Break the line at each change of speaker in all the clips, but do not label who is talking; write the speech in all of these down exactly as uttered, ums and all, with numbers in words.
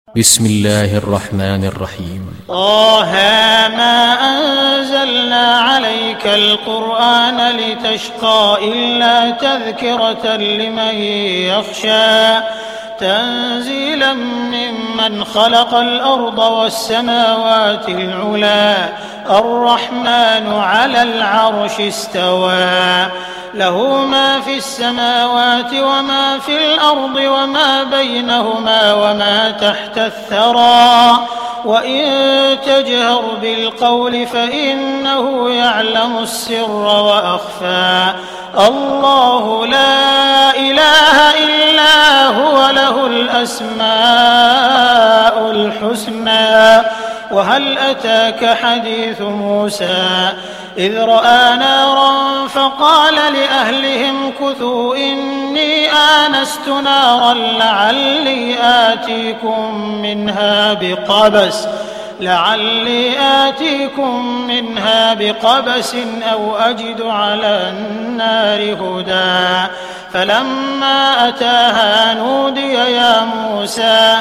بسم الله الرحمن الرحيم.
طه ما أنزلنا عليك القرآن لتشقى إلا تذكرة لمن يخشى تنزيلا ممن خلق الأرض والسماوات العلى الرحمن على العرش استوى له ما في السماوات وما في الأرض وما بينهما وما تحت الثرى وإن تجهر بالقول فإنه يعلم السر وأخفى الله لا إله إلا هو له الأسماء الحسنى وهل أتاك حديث موسى إذ رأى نارا فقال لأهلهم كثوا إني آنست نارا لعلي آتيكم منها بقبس لعلي آتيكم منها بقبس أو أجد على النار هدى فلما أتاها نودي يا موسى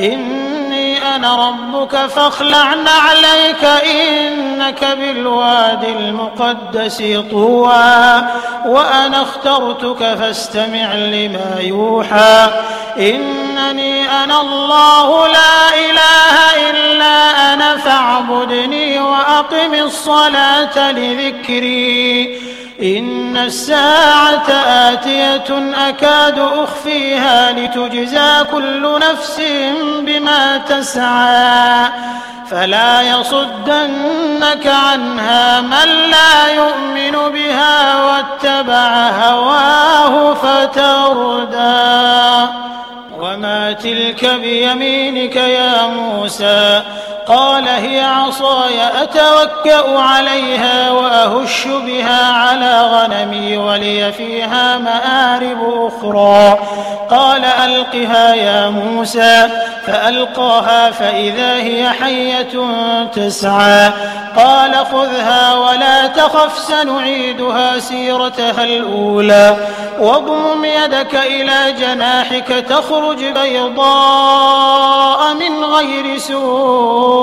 إني أنا ربك فاخلع نعليك إنك بالوادي المقدس طوى وأنا اخترتك فاستمع لما يوحى إنني أنا الله لا إله إلا أنا فاعبدني وأقم الصلاة لذكري إن الساعة آتية أكاد أخفيها لتجزى كل نفس بما تسعى فلا يصدنك عنها من لا يؤمن بها واتبع هواه فتردى وما تلك بيمينك يا موسى قال هي عصاي أتوكأ عليها وأهش بها على غنمي ولي فيها مآرب أخرى قال ألقها يا موسى فألقاها فإذا هي حية تسعى قال خذها ولا تخف سنعيدها سيرتها الأولى واضمم يدك إلى جناحك تخرج بيضاء من غير سوء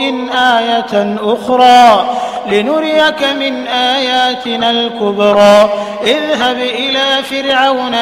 آية أخرى لنريك من آياتنا الكبرى اذهب إلى فرعون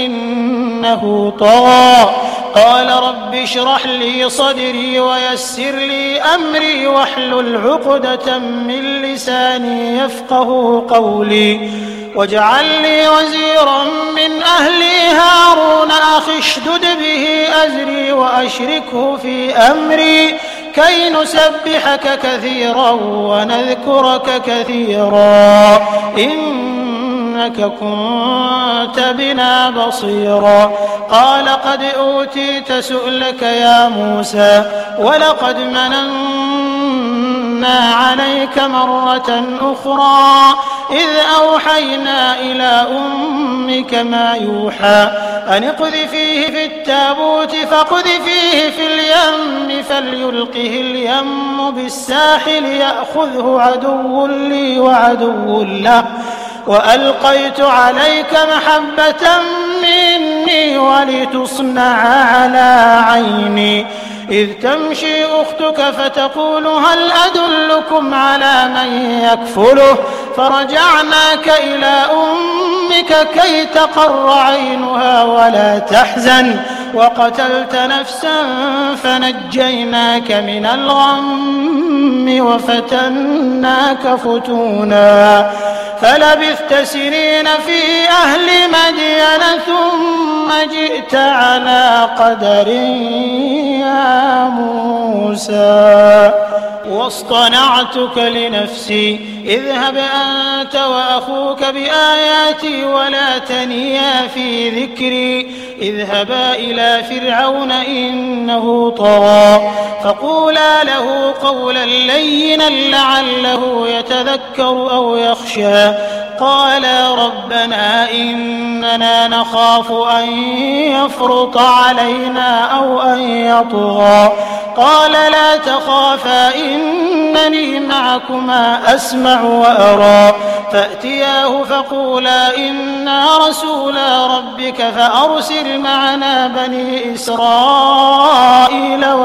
إنه طغى قال رب اشرح لي صدري ويسر لي أمري واحلل عقدة من لساني يفقه قولي واجعل لي وزيرا من أهلي هارون أخي اشدد به أزري وأشركه في أمري كي نسبحك كثيرا ونذكرك كثيرا إنك كنت بنا بصيرا قال قد أوتيت سؤلك يا موسى ولقد مننا عليك مرة أخرى إذ أوحينا إلى أمك ما يوحى أن اقذفيه في التابوت فاقذفيه في اليم فليلقه اليم بالساحل يأخذه عدو لي وعدو له وألقيت عليك محبة مني ولتصنع على عيني إذ تمشي أختك فتقول هل أدلكم على من يكفله فرجعناك إلى أمك كي تقر عينها ولا تحزن وقتلت نفسا فنجيناك من الغم وفتناك فتونا فلبثت سنين في أهل مدين ثم جئت على قدر يا موسى واصطنعتك لنفسي اذهب أنت وأخوك بآياتي ولا تنيا في ذكري اذهبا إلى فرعون إنه طغى فقولا له قولا لينا لعله يتذكر أو يخشى قالا ربنا إننا نخاف أن يفرط علينا أو أن يطغى قال لا تخافا إنني معكما أسمع وأرى فأتياه فقولا إنا رسولا ربك فأرسل معنا بني إسرائيل ولا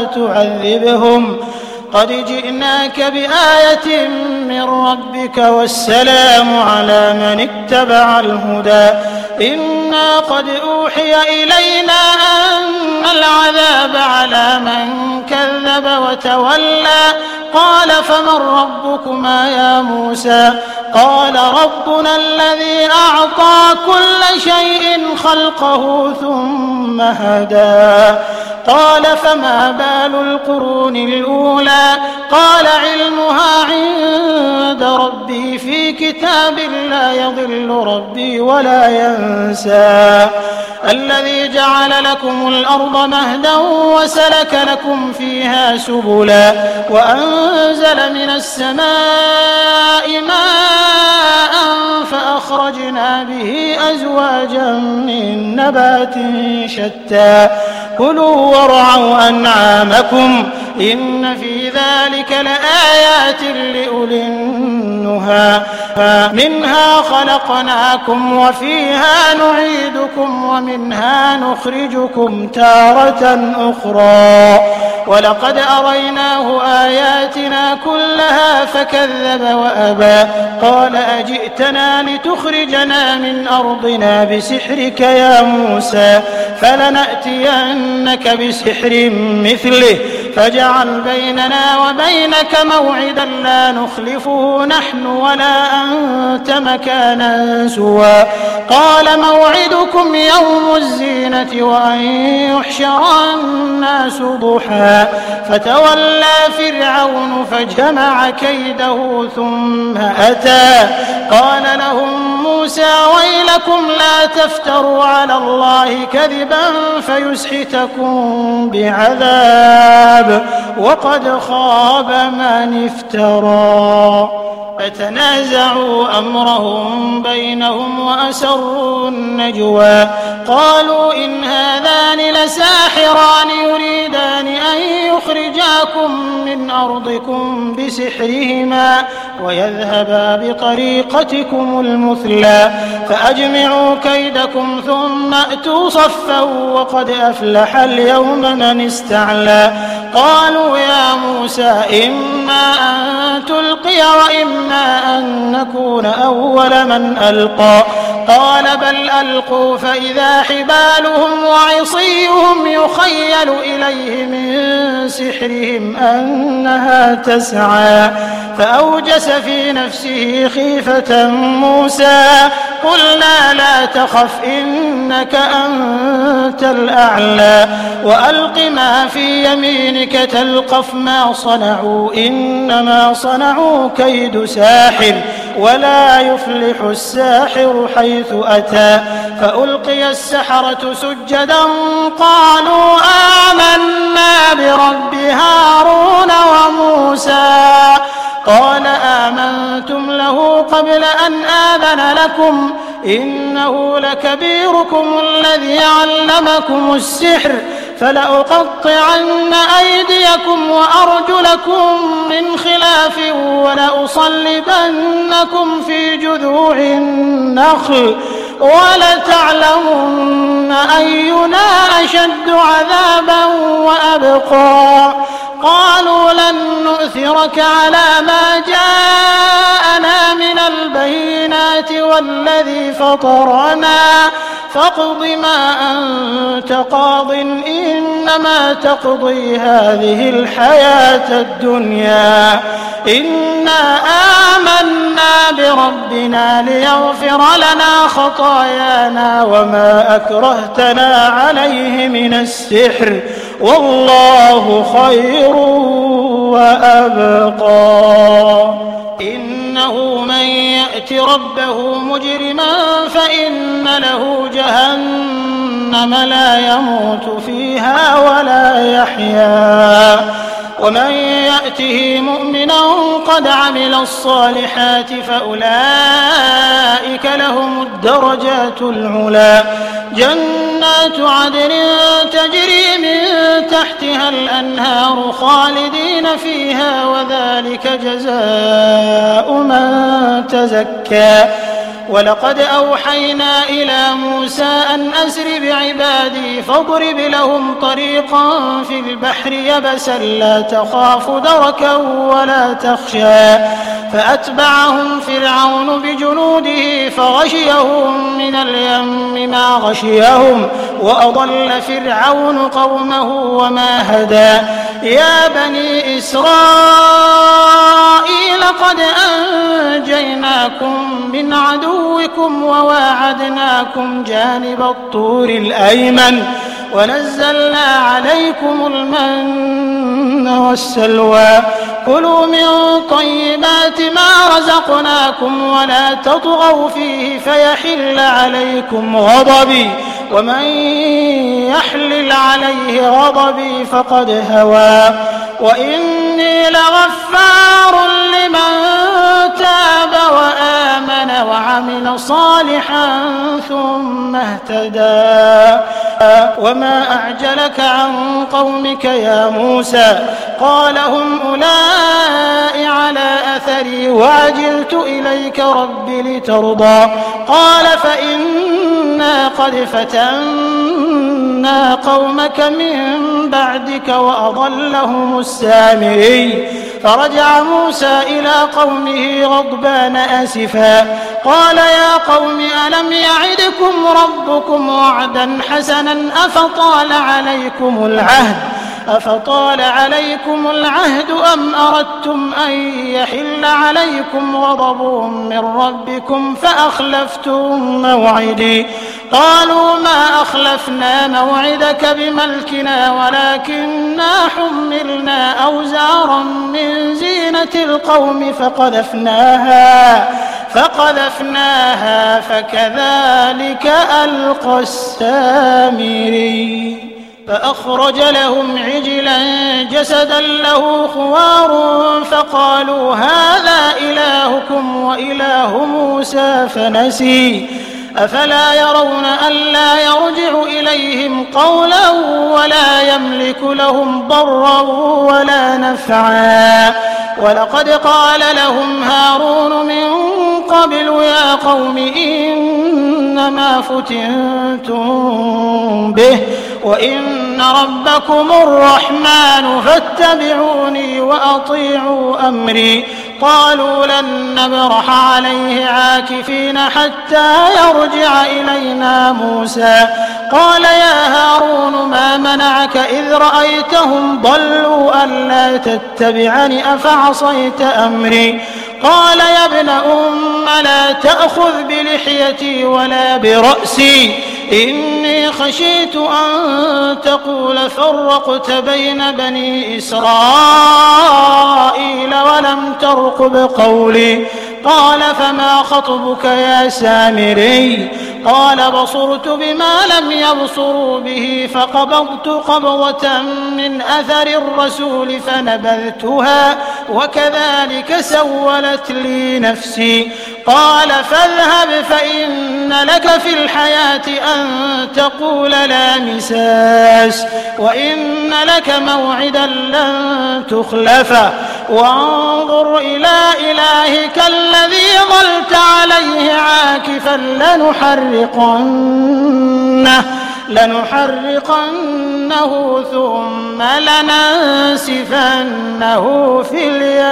تعذبهم قد جئناك بآية من ربك والسلام على من اتبع الهدى إنا قد أوحي إلينا أن العذاب على من كذب وتولى قال فمن ربكما يا موسى قال ربنا الذي أعطى كل شيء خلقه ثم هدى قال فما بال القرون الأولى قال علمها عند ربي في كتاب لا يضل ربي ولا ينسى الذي جعل لكم الأرض مهدا وسلك لكم فيها سبلا وأنزل من السماء ماء فأخرجنا به أزواجا من نبات شتى كلوا وارعوا أنعامكم إن في ذلك لآيات لأولي النهى منها خلقناكم وفيها نعيدكم ومنها نخرجكم تارة أخرى ولقد أريناه آياتنا كلها فكذب وأبى قال أجئتنا لتخرجنا من أرضنا بسحرك يا موسى فلنأتينك بسحر مثله فاجعل بيننا وبينك موعدا لا نخلفه نحن ولا أنت مكانا سوى قال موعدكم يوم الزينة وأن يحشر الناس ضحى فتولى فرعون فجمع كيده ثم أتى قال لهم موسى ويلكم لا تفتروا على الله كذبا فيسحتكم بعذاب وقد خاب من افترى فتنازعوا أمرهم بينهم وأسروا النجوى قالوا إن هذان لساحران يريدان أن يخرجاكم من أرضكم بسحرهما ويذهبا بطريقتكم المثلى فأجمعوا كيدكم ثم أتوا صفا وقد أفلح اليوم من استعلى قالوا يا موسى إما أن تلقي وإما أن نكون أول من ألقى قال بل ألقوا فإذا حبالهم وعصيهم يخيل إليه من سحرهم أنها تسعى فأوجس في نفسه خيفة موسى قلنا لا تخف إنك أنت الأعلى وألق ما في يمينك تلقف ما صنعوا إنما صنعوا كيد ساحر ولا يفلح الساحر حيث أتى فألقي السحرة سجدا قالوا آمنا برب هارون وموسى قال آمنتم له قبل أن آذن لكم إنه لكبيركم الذي علمكم السحر فلأقطعن أيديكم وأرجلكم من خلاف ولأصلبنكم في جذوع النخل ولتعلمن أينا أشد عذابا وأبقى قالوا لن نؤثرك على ما جاءنا من البينات والذي فطرنا فاقض ما أنت قاض إنما تقضي هذه الحياة الدنيا إنا آمنا بربنا ليغفر لنا خطايانا وما أكرهتنا عليه من السحر والله خير وأبقى إنه من يأت ربه مجرما فإن له جهنم لا يموت فيها ولا يحيا ومن يأته مؤمنا قد عمل الصالحات فأولئك لهم الدرجات العلى جنات عدن تجري من تحتها الأنهار خالدين فيها وذلك جزاء من تزكى ولقد أوحينا إلى موسى أن أسر بعبادي فاضرب لهم طريقا في البحر يبسا لا تخاف دركا ولا تخشى فأتبعهم فرعون بجنوده فغشيهم من اليم ما غشيهم وأضل فرعون قومه وما هدى يا بني إسرائيل قد أنجيناكم من عدوكم وواعدناكم جانب الطور الأيمن ونزلنا عليكم المن والسلوى كلوا من طيبات ما رزقناكم ولا تطغوا فيه فيحل عليكم غضبي ومن يحلل عليه غضبي فقد هوى وإني لغفار لمن تاب وآمن وعمل صالحا ثم اهتدى وما أعجلك عن قومك يا موسى قال هم أولئك على أثري وعجلت إليك رب لترضى قال فإنا قد فتنا قومك من بعدك وأضلهم السامري فرجع موسى إلى قومه غضبان آسفا قال يا قوم ألم يعدكم ربكم وعدا حسنا أفطال عليكم العهد أفطال عليكم العهد أم أردتم أن يحل عليكم غضب من ربكم فأخلفتم موعدي قالوا ما أخلفنا موعدك بملكنا ولكننا حملنا أوزارا من زينة القوم فقذفناها فقذفناها فكذلك ألقى السامري فأخرج لهم عجلا جسدا له خوار فقالوا هذا إلهكم وإله موسى فنسي أفلا يرون ألا يرجع إليهم قولا ولا يملك لهم ضرا ولا نفعا ولقد قال لهم هارون من قبل يا قوم إنما فتنتم به وإن ربكم الرحمن فاتبعوني وأطيعوا أمري قالوا لن نبرح عليه عاكفين حتى يرجع إلينا موسى قال يا هارون ما منعك إذ رأيتهم ضلوا ألا تتبعني أفعصيت أمري قال يا ابن أم لا تأخذ بلحيتي ولا برأسي إني خشيت أن تقول فرقت بين بني إسرائيل ولم ترقب قولي قال فما خطبك يا سامري قال بصرت بما لم يبصروا به فقبضت قبضة من أثر الرسول فنبذتها وكذلك سولت لي نفسي قال فاذهب فإن لك في الحياة أن تقول لا مساس وإن لك موعدا لن تخلفه وانظر إلى إلهك الذي ظلت عليه عاكفا لنحرقنه لنحرقنه ثم لننسفنه في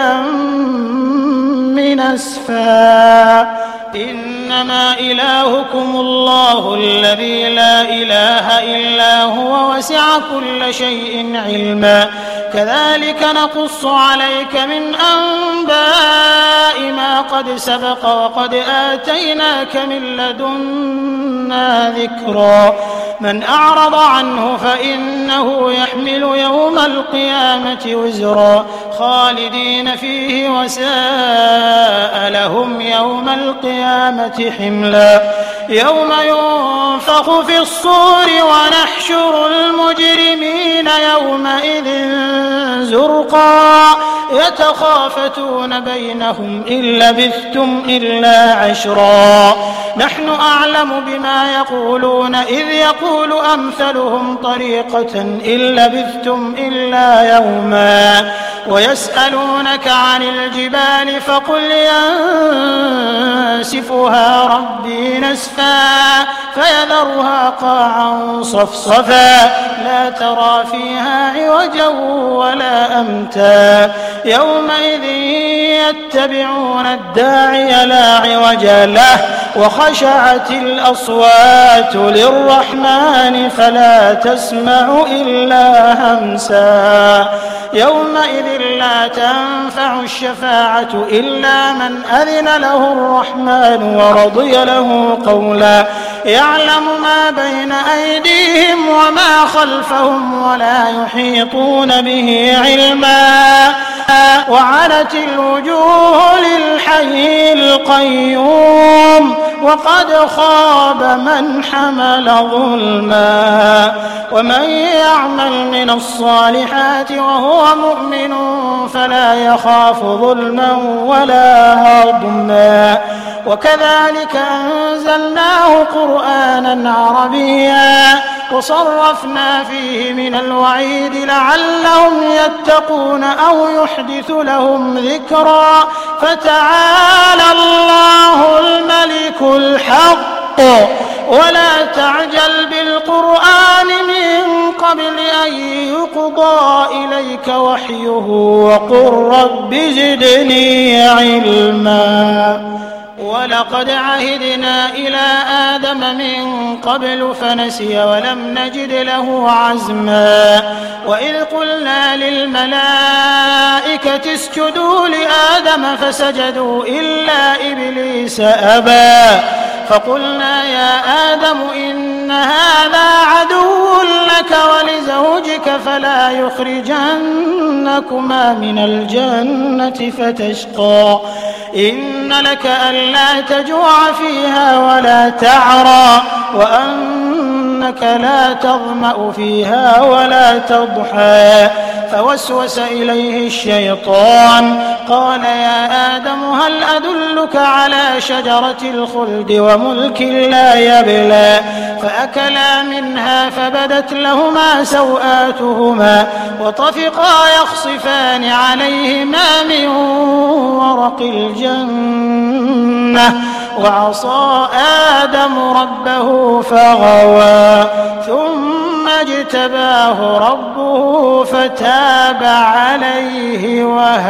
اليم نسفا إنما إلهكم الله الذي لا إله إلا هو وسع كل شيء علما كذلك نقص عليك من أنباء ما قد سبق وقد آتيناك من لدنا ذكرا من أعرض عنه فإنه يحمل يوم القيامة وزرا خالدين فيه وساء لهم يوم القيامة حملا يوم ينفخ في الصور ونحشر المجرمين يومئذ زرقا يتخافتون بينهم إن لبثتم إلا عشرا نحن أعلم بما يقولون إذ يقول أمثلهم طريقة إن لبثتم إلا يوما ويسألونك عن الجبال فقل ينسفها ربي نسفا فيذرها قاعا صفصفا لا ترى فيها عوجا ولا أمتا يومئذ يتبعون الداعي لا عوج له وخشعت الأصوات للرحمن فلا تسمع إلا همسا يومئذ لا تنفع الشفاعة إلا من أذن له الرحمن ورضي له قولا يعلم ما بين أيديهم وما خلفهم ولا يحيطون به علما وعنت الوجوه للحي القيوم وقد خاب من حمل ظلما ومن يعمل من الصالحات وهو مؤمن فلا يخاف ظلما ولا هضما وكذلك أنزلناه قرآنا عربيا وصرفنا فيه من الوعيد لعلهم يتقون أو يحدث لهم ذكرا فتعالى الله الملك الحق ولا تعجل بالقرآن من قبل أن يقضى إليك وحيه وقل رب زدني علما ولقد عهدنا إلى آدم من قبل فنسي ولم نجد له عزما وإذ قلنا للملائكة اسجدوا لآدم فسجدوا إلا إبليس أبى فقلنا يا آدم إن هذا عدو لك ولزوجك فلا يخرجنكما من الجنة فتشقى إن لك ألا تجوع فيها ولا تعرى وأنك لا تظمأ فيها ولا تضحى فوسوس إليه الشيطان قال يا آدم هل أدلك على شجرة الخلد وملك لا يبلى فأكلا منها فبدت لهما سوآتهما وطفقا يخصفان عليهما من ورق الجنة وعصى آدم ربه فغوى ثم اجتباه ربه فتاب عليه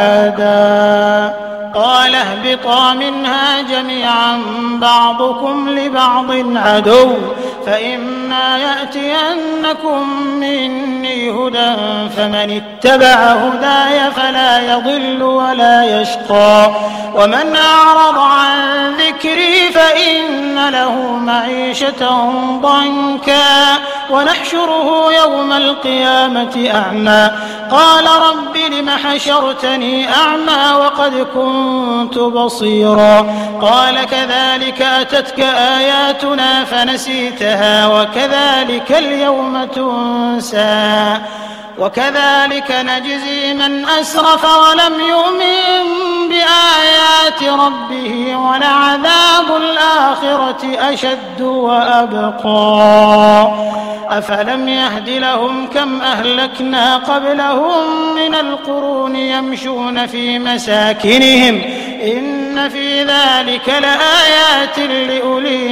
وهدى قال اهبطا منها جميعا بعضكم لبعض عدو فإما يأتينكم مني هدى فمن اتبع هداي فلا يضل ولا يشقى ومن أعرض عن ذكري فإن له معيشة ضنكا ونحشره يوم القيامة أعمى قال رب لم حشرتني أعمى وقد كنت بصيرا قال كذلك أتتك آياتنا فنسيتها وكذلك اليوم تنسى وكذلك نجزي من أسرف ولم يؤمن بآيات ربه ولعذاب الآخرة أشد وأبقى أفلم يهد لهم كم أهلكنا قبلهم من القرون يمشون في مساكنهم إن في ذلك لآيات لأولي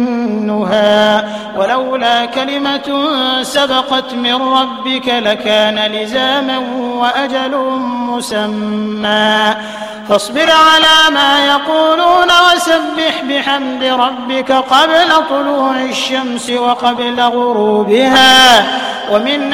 النهى ولولا كلمة سبقت من ربك لكان لزاما وأجل مسمى فاصبر على ما يقولون وسبح بحمد ربك قبل طلوع الشمس وقبل غروبها ومن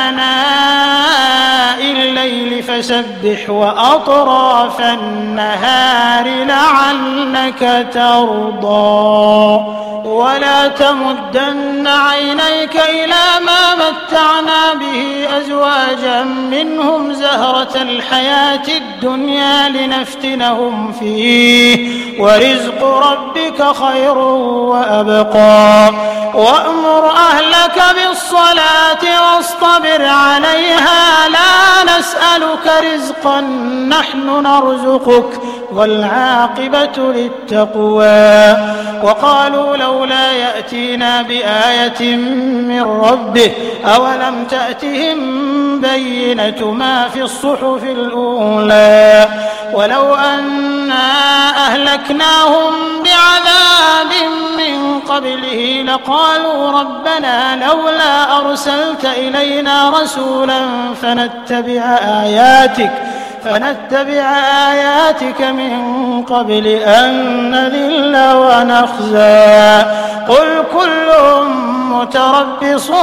آناء الليل فسبح وأطراف النهار لعلك ترضى ولا تمدن عينيك إلى ما متعنا به أزواجا منهم زهرة الحياة الدنيا لنفتنهم فيه ورزق ربك خير وأبقى وأمر أهلك بالصلاة واصطبر عليها لا نسألك نسألك رزقا نحن نرزقك والعاقبة للتقوى. وقالوا لولا يأتينا بآية من ربه أولم تأتهم بينة ما في الصحف الأولى ولو أنا أهلكناهم بعذاب من قبله لقالوا ربنا لولا أرسلت إلينا رسولا فنتبع آياتك فنتبع آياتك من قبل أن نذل ونخزى. قل كل متربص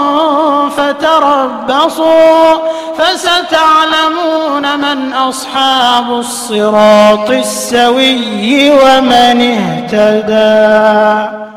فتربصوا فستعلمون من أصحاب الصراط السوي ومن اهتدى.